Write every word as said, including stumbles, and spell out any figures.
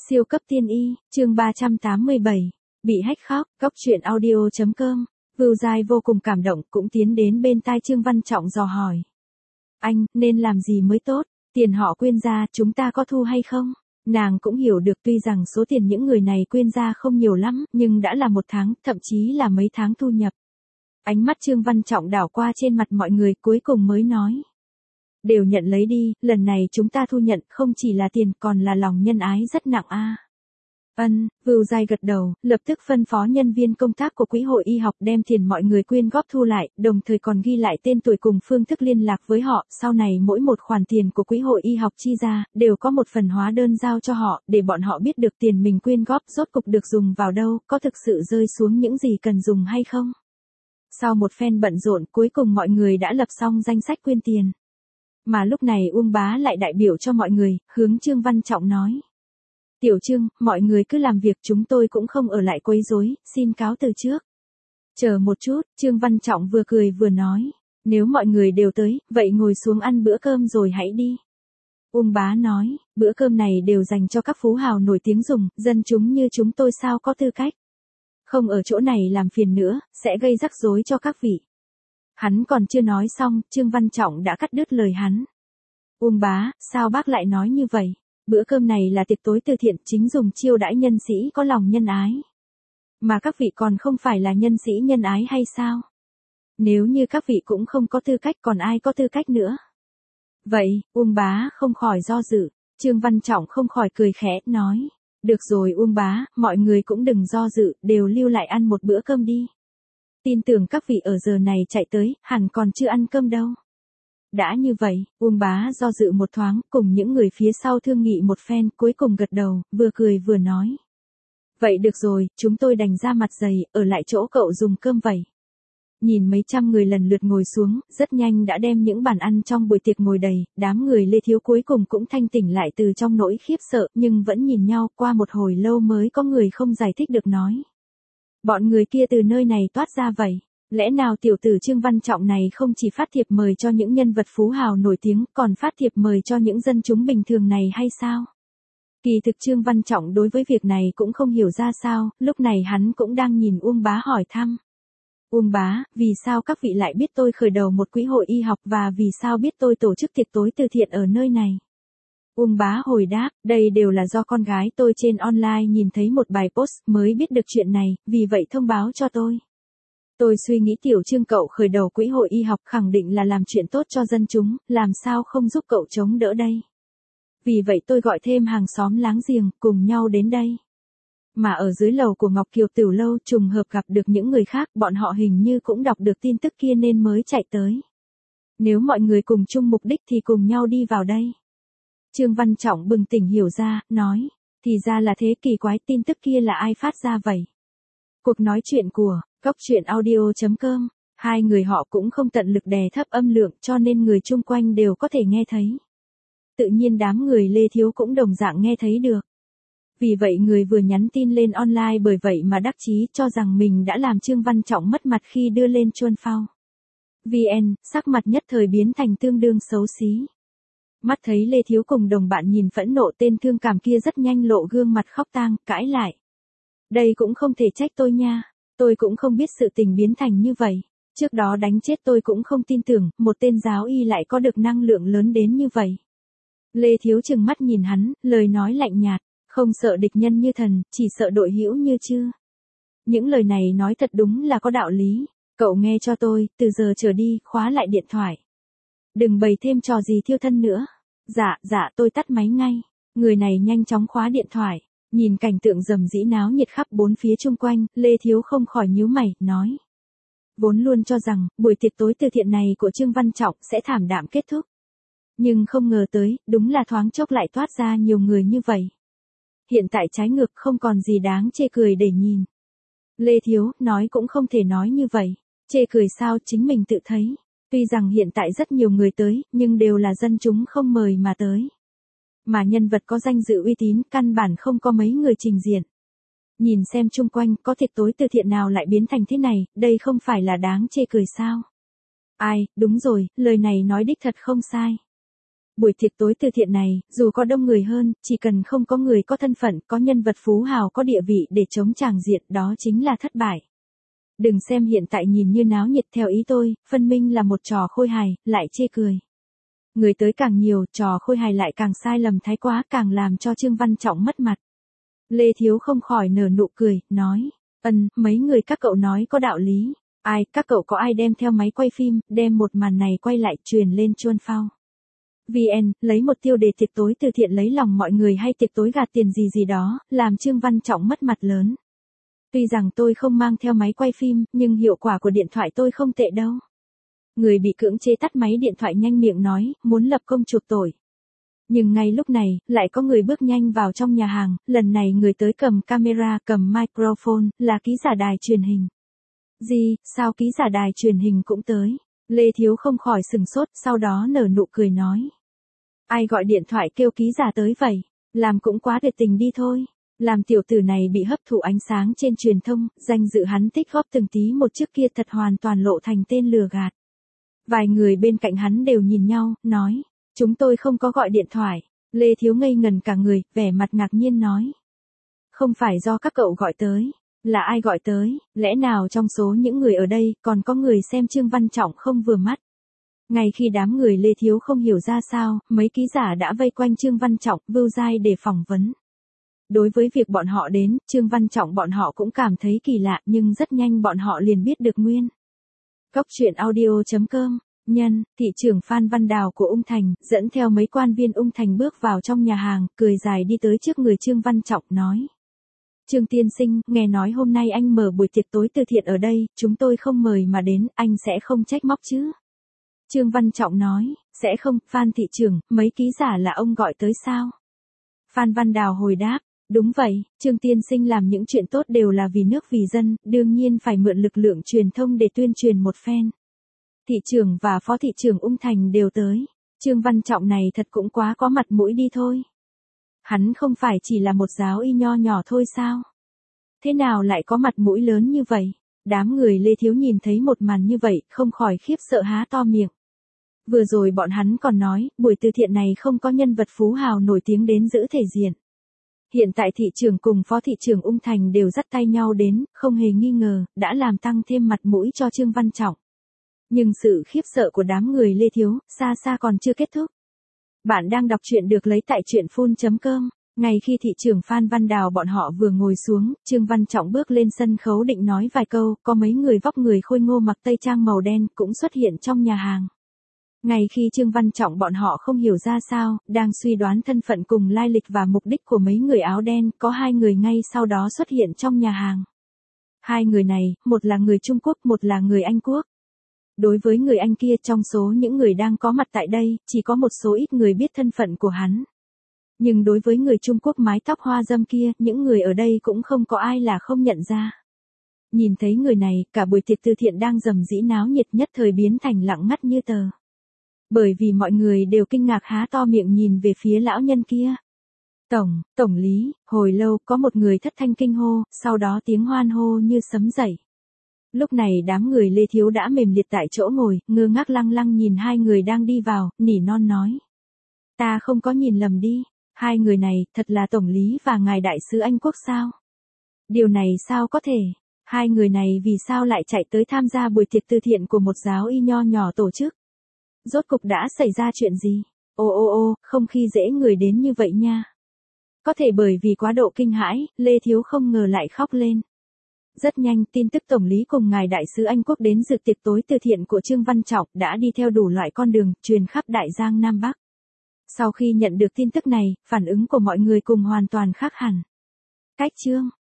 Siêu cấp tiên y, chương ba trăm tám mươi bảy, bị hack khóc, góc truyện audio chấm com. Vưu Giai vô cùng cảm động, cũng tiến đến bên tai Trương Văn Trọng dò hỏi. Anh, nên làm gì mới tốt? Tiền họ quyên ra, chúng ta có thu hay không? Nàng cũng hiểu được tuy rằng số tiền những người này quyên ra không nhiều lắm, nhưng đã là một tháng, thậm chí là mấy tháng thu nhập. Ánh mắt Trương Văn Trọng đảo qua trên mặt mọi người, cuối cùng mới nói. Đều nhận lấy đi, lần này chúng ta thu nhận không chỉ là tiền còn là lòng nhân ái rất nặng a. À. Ân, Vưu Giai gật đầu, lập tức phân phó nhân viên công tác của quỹ hội y học đem tiền mọi người quyên góp thu lại, đồng thời còn ghi lại tên tuổi cùng phương thức liên lạc với họ, sau này mỗi một khoản tiền của quỹ hội y học chi ra, đều có một phần hóa đơn giao cho họ, để bọn họ biết được tiền mình quyên góp rốt cục được dùng vào đâu, có thực sự rơi xuống những gì cần dùng hay không. Sau một phen bận rộn, cuối cùng mọi người đã lập xong danh sách quyên tiền. Mà lúc này Uông Bá lại đại biểu cho mọi người, hướng Trương Văn Trọng nói. Tiểu Trương, mọi người cứ làm việc, chúng tôi cũng không ở lại quấy rối, xin cáo từ trước. Chờ một chút, Trương Văn Trọng vừa cười vừa nói. Nếu mọi người đều tới, vậy ngồi xuống ăn bữa cơm rồi hãy đi. Uông Bá nói, bữa cơm này đều dành cho các phú hào nổi tiếng dùng, dân chúng như chúng tôi sao có tư cách. Không ở chỗ này làm phiền nữa, sẽ gây rắc rối cho các vị. Hắn còn chưa nói xong, Trương Văn Trọng đã cắt đứt lời hắn. Uông Bá, sao bác lại nói như vậy? Bữa cơm này là tiệc tối từ thiện, chính dùng chiêu đãi nhân sĩ có lòng nhân ái. Mà các vị còn không phải là nhân sĩ nhân ái hay sao? Nếu như các vị cũng không có tư cách còn ai có tư cách nữa? Vậy, Uông Bá không khỏi do dự, Trương Văn Trọng không khỏi cười khẽ, nói. Được rồi Uông Bá, mọi người cũng đừng do dự, đều lưu lại ăn một bữa cơm đi. Tin tưởng các vị ở giờ này chạy tới, hẳn còn chưa ăn cơm đâu. Đã như vậy, Uông Bá do dự một thoáng, cùng những người phía sau thương nghị một phen, cuối cùng gật đầu, vừa cười vừa nói. Vậy được rồi, chúng tôi đành ra mặt dày, ở lại chỗ cậu dùng cơm vậy. Nhìn mấy trăm người lần lượt ngồi xuống, rất nhanh đã đem những bàn ăn trong buổi tiệc ngồi đầy, đám người Lê Thiếu cuối cùng cũng thanh tỉnh lại từ trong nỗi khiếp sợ, nhưng vẫn nhìn nhau, qua một hồi lâu mới có người không giải thích được nói. Bọn người kia từ nơi này toát ra vậy. Lẽ nào tiểu tử Trương Văn Trọng này không chỉ phát thiệp mời cho những nhân vật phú hào nổi tiếng, còn phát thiệp mời cho những dân chúng bình thường này hay sao? Kỳ thực Trương Văn Trọng đối với việc này cũng không hiểu ra sao, lúc này hắn cũng đang nhìn Uông Bá hỏi thăm. Uông Bá, vì sao các vị lại biết tôi khởi đầu một quỹ hội y học và vì sao biết tôi tổ chức tiệc tối từ thiện ở nơi này? Uông Bá hồi đáp, đây đều là do con gái tôi trên online nhìn thấy một bài post mới biết được chuyện này, vì vậy thông báo cho tôi. Tôi suy nghĩ tiểu Trương cậu khởi đầu quỹ hội y học khẳng định là làm chuyện tốt cho dân chúng, làm sao không giúp cậu chống đỡ đây. Vì vậy tôi gọi thêm hàng xóm láng giềng, cùng nhau đến đây. Mà ở dưới lầu của Ngọc Kiều Tiểu Lâu trùng hợp gặp được những người khác, bọn họ hình như cũng đọc được tin tức kia nên mới chạy tới. Nếu mọi người cùng chung mục đích thì cùng nhau đi vào đây. Trương Văn Trọng bừng tỉnh hiểu ra, nói, thì ra là thế, kỳ quái, tin tức kia là ai phát ra vậy? Cuộc nói chuyện của góc truyện audio chấm com, hai người họ cũng không tận lực đè thấp âm lượng cho nên người chung quanh đều có thể nghe thấy. Tự nhiên đám người Lê Thiếu cũng đồng dạng nghe thấy được. Vì vậy người vừa nhắn tin lên online bởi vậy mà đắc chí cho rằng mình đã làm Trương Văn Trọng mất mặt khi đưa lên chuôn phao. vê en, sắc mặt nhất thời biến thành tương đương xấu xí. Mắt thấy Lê Thiếu cùng đồng bạn nhìn phẫn nộ tên thương cảm kia rất nhanh lộ gương mặt khóc tang, cãi lại. Đây cũng không thể trách tôi nha, tôi cũng không biết sự tình biến thành như vậy. Trước đó đánh chết tôi cũng không tin tưởng, một tên giáo y lại có được năng lượng lớn đến như vậy. Lê Thiếu trừng mắt nhìn hắn, lời nói lạnh nhạt, không sợ địch nhân như thần, chỉ sợ đội hữu như chưa. Những lời này nói thật đúng là có đạo lý, cậu nghe cho tôi, từ giờ trở đi, khóa lại điện thoại. Đừng bày thêm trò gì thiêu thân nữa. Dạ, dạ tôi tắt máy ngay. Người này nhanh chóng khóa điện thoại. Nhìn cảnh tượng rầm rĩ náo nhiệt khắp bốn phía chung quanh, Lê Thiếu không khỏi nhíu mày, nói. Vốn luôn cho rằng, buổi tiệc tối từ thiện này của Trương Văn Trọng sẽ thảm đạm kết thúc. Nhưng không ngờ tới, đúng là thoáng chốc lại toát ra nhiều người như vậy. Hiện tại trái ngược không còn gì đáng chê cười để nhìn. Lê Thiếu, nói cũng không thể nói như vậy. Chê cười sao, chính mình tự thấy. Tuy rằng hiện tại rất nhiều người tới, nhưng đều là dân chúng không mời mà tới. Mà nhân vật có danh dự uy tín, căn bản không có mấy người trình diện. Nhìn xem chung quanh, có tiệc tối từ thiện nào lại biến thành thế này, đây không phải là đáng chê cười sao? Ai, đúng rồi, lời này nói đích thật không sai. buổi tiệc tối từ thiện này, dù có đông người hơn, chỉ cần không có người có thân phận, có nhân vật phú hào có địa vị để chống tràng diện, đó chính là thất bại. Đừng xem hiện tại nhìn như náo nhiệt theo ý tôi, phân minh là một trò khôi hài, lại chê cười. Người tới càng nhiều, trò khôi hài lại càng sai lầm thái quá, càng làm cho Trương Văn Trọng mất mặt. Lê Thiếu không khỏi nở nụ cười, nói, ân, mấy người các cậu nói có đạo lý. Ai, các cậu có ai đem theo máy quay phim, đem một màn này quay lại truyền lên Chuan Phao vê en, lấy một tiêu đề tiệc tối từ thiện lấy lòng mọi người hay tiệc tối gạt tiền gì gì đó, làm Trương Văn Trọng mất mặt lớn. Tuy rằng tôi không mang theo máy quay phim, nhưng hiệu quả của điện thoại tôi không tệ đâu. Người bị cưỡng chế tắt máy điện thoại nhanh miệng nói, muốn lập công chuộc tội. Nhưng ngay lúc này, lại có người bước nhanh vào trong nhà hàng, lần này người tới cầm camera, cầm microphone, là ký giả đài truyền hình. Gì, sao ký giả đài truyền hình cũng tới? Lê Thiếu không khỏi sừng sốt, sau đó nở nụ cười nói. Ai gọi điện thoại kêu ký giả tới vậy? Làm cũng quá tuyệt tình đi thôi. Làm tiểu tử này bị hấp thụ ánh sáng trên truyền thông, danh dự hắn tích góp từng tí một trước kia thật hoàn toàn lộ thành tên lừa gạt. Vài người bên cạnh hắn đều nhìn nhau, nói. Chúng tôi không có gọi điện thoại. Lê Thiếu ngây ngần cả người, vẻ mặt ngạc nhiên nói. Không phải do các cậu gọi tới. Là ai gọi tới, lẽ nào trong số những người ở đây còn có người xem Trương Văn Trọng không vừa mắt? Ngay khi đám người Lê Thiếu không hiểu ra sao, mấy ký giả đã vây quanh Trương Văn Trọng, Vưu Giai để phỏng vấn. Đối với việc bọn họ đến, Trương Văn Trọng bọn họ cũng cảm thấy kỳ lạ nhưng rất nhanh bọn họ liền biết được nguyên. Góc truyện audio chấm com, nhân, thị trưởng Phan Văn Đào của Ung Thành, dẫn theo mấy quan viên Ung Thành bước vào trong nhà hàng, cười dài đi tới trước người Trương Văn Trọng, nói. Trương tiên sinh, nghe nói hôm nay anh mở buổi tiệc tối từ thiện ở đây, chúng tôi không mời mà đến, anh sẽ không trách móc chứ? Trương Văn Trọng nói, sẽ không, Phan thị trưởng, mấy ký giả là ông gọi tới sao? Phan Văn Đào hồi đáp, đúng vậy, Trương tiên sinh làm những chuyện tốt đều là vì nước vì dân, đương nhiên phải mượn lực lượng truyền thông để tuyên truyền một phen. Thị trưởng và phó thị trưởng Ung Thành đều tới, Trương Văn Trọng này thật cũng quá có mặt mũi đi thôi. Hắn không phải chỉ là một giáo y nho nhỏ thôi sao? Thế nào lại có mặt mũi lớn như vậy? Đám người Lê Thiếu nhìn thấy một màn như vậy, không khỏi khiếp sợ há to miệng. Vừa rồi bọn hắn còn nói, buổi từ thiện này không có nhân vật phú hào nổi tiếng đến giữ thể diện. Hiện tại thị trưởng cùng phó thị trưởng Ung Thành đều dắt tay nhau đến, không hề nghi ngờ, đã làm tăng thêm mặt mũi cho Trương Văn Trọng. Nhưng sự khiếp sợ của đám người Lê Thiếu, xa xa còn chưa kết thúc. Bạn đang đọc truyện được lấy tại truyện phun chấm com. Ngay khi thị trưởng Phan Văn Đào bọn họ vừa ngồi xuống, Trương Văn Trọng bước lên sân khấu định nói vài câu, có mấy người vóc người khôi ngô mặc tây trang màu đen cũng xuất hiện trong nhà hàng. Ngay khi Trương Văn Trọng bọn họ không hiểu ra sao, đang suy đoán thân phận cùng lai lịch và mục đích của mấy người áo đen, có hai người ngay sau đó xuất hiện trong nhà hàng. Hai người này, một là người Trung Quốc, một là người Anh Quốc. Đối với người Anh kia trong số những người đang có mặt tại đây, chỉ có một số ít người biết thân phận của hắn. Nhưng đối với người Trung Quốc mái tóc hoa dâm kia, những người ở đây cũng không có ai là không nhận ra. Nhìn thấy người này, cả buổi tiệc từ thiện đang rầm rĩ náo nhiệt nhất thời biến thành lặng ngắt như tờ. Bởi vì mọi người đều kinh ngạc há to miệng nhìn về phía lão nhân kia. Tổng, tổng lý, hồi lâu có một người thất thanh kinh hô, sau đó tiếng hoan hô như sấm dậy. Lúc này đám người Lê Thiếu đã mềm liệt tại chỗ ngồi, ngơ ngác lăng lăng nhìn hai người đang đi vào, nỉ non nói. Ta không có nhìn lầm đi, hai người này thật là tổng lý và ngài đại sứ Anh Quốc sao? Điều này sao có thể? Hai người này vì sao lại chạy tới tham gia buổi tiệc từ thiện của một giáo y nho nhỏ tổ chức? Rốt cục đã xảy ra chuyện gì? Ô ô ô, không khi dễ người đến như vậy nha. Có thể bởi vì quá độ kinh hãi, Lê Thiếu không ngờ lại khóc lên. Rất nhanh, tin tức tổng lý cùng ngài đại sứ Anh Quốc đến dự tiệc tối từ thiện của Trương Văn Trọng đã đi theo đủ loại con đường, truyền khắp Đại Giang Nam Bắc. Sau khi nhận được tin tức này, phản ứng của mọi người cùng hoàn toàn khác hẳn. Cách Trương